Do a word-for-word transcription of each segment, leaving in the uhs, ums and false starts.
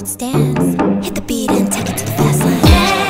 dance, dance. Hit the beat and take it to the fast lane.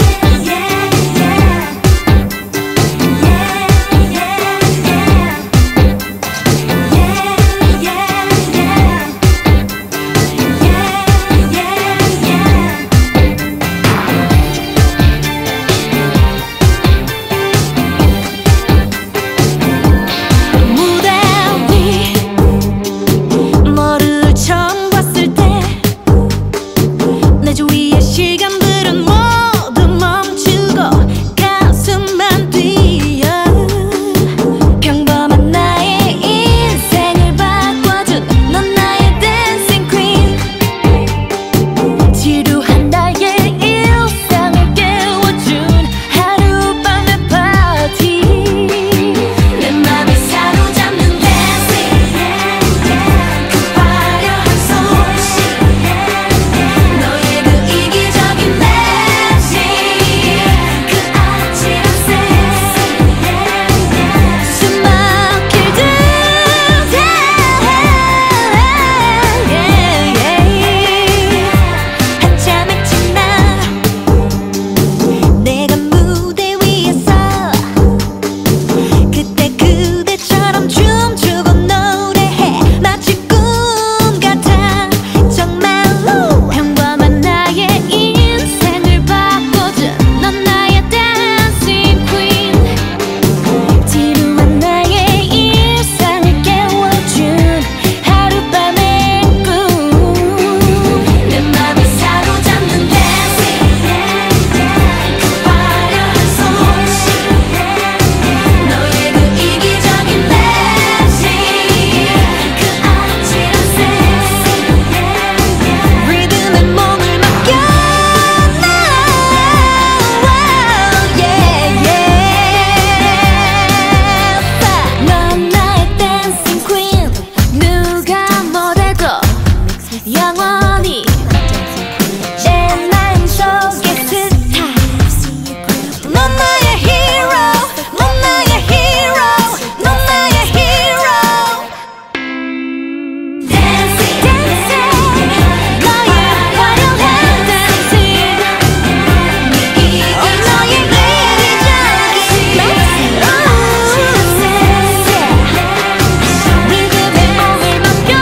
영원히 내 마음 속의 스타. 넌 나의 hero, 넌 나의 hero, 넌 나의 hero. Dancing, dancing, 너의 화려한 dancing. 어, 너의 이기적인 리듬에 몸을 맡겨.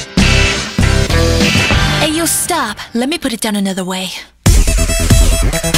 Stop. Let me put it down another way.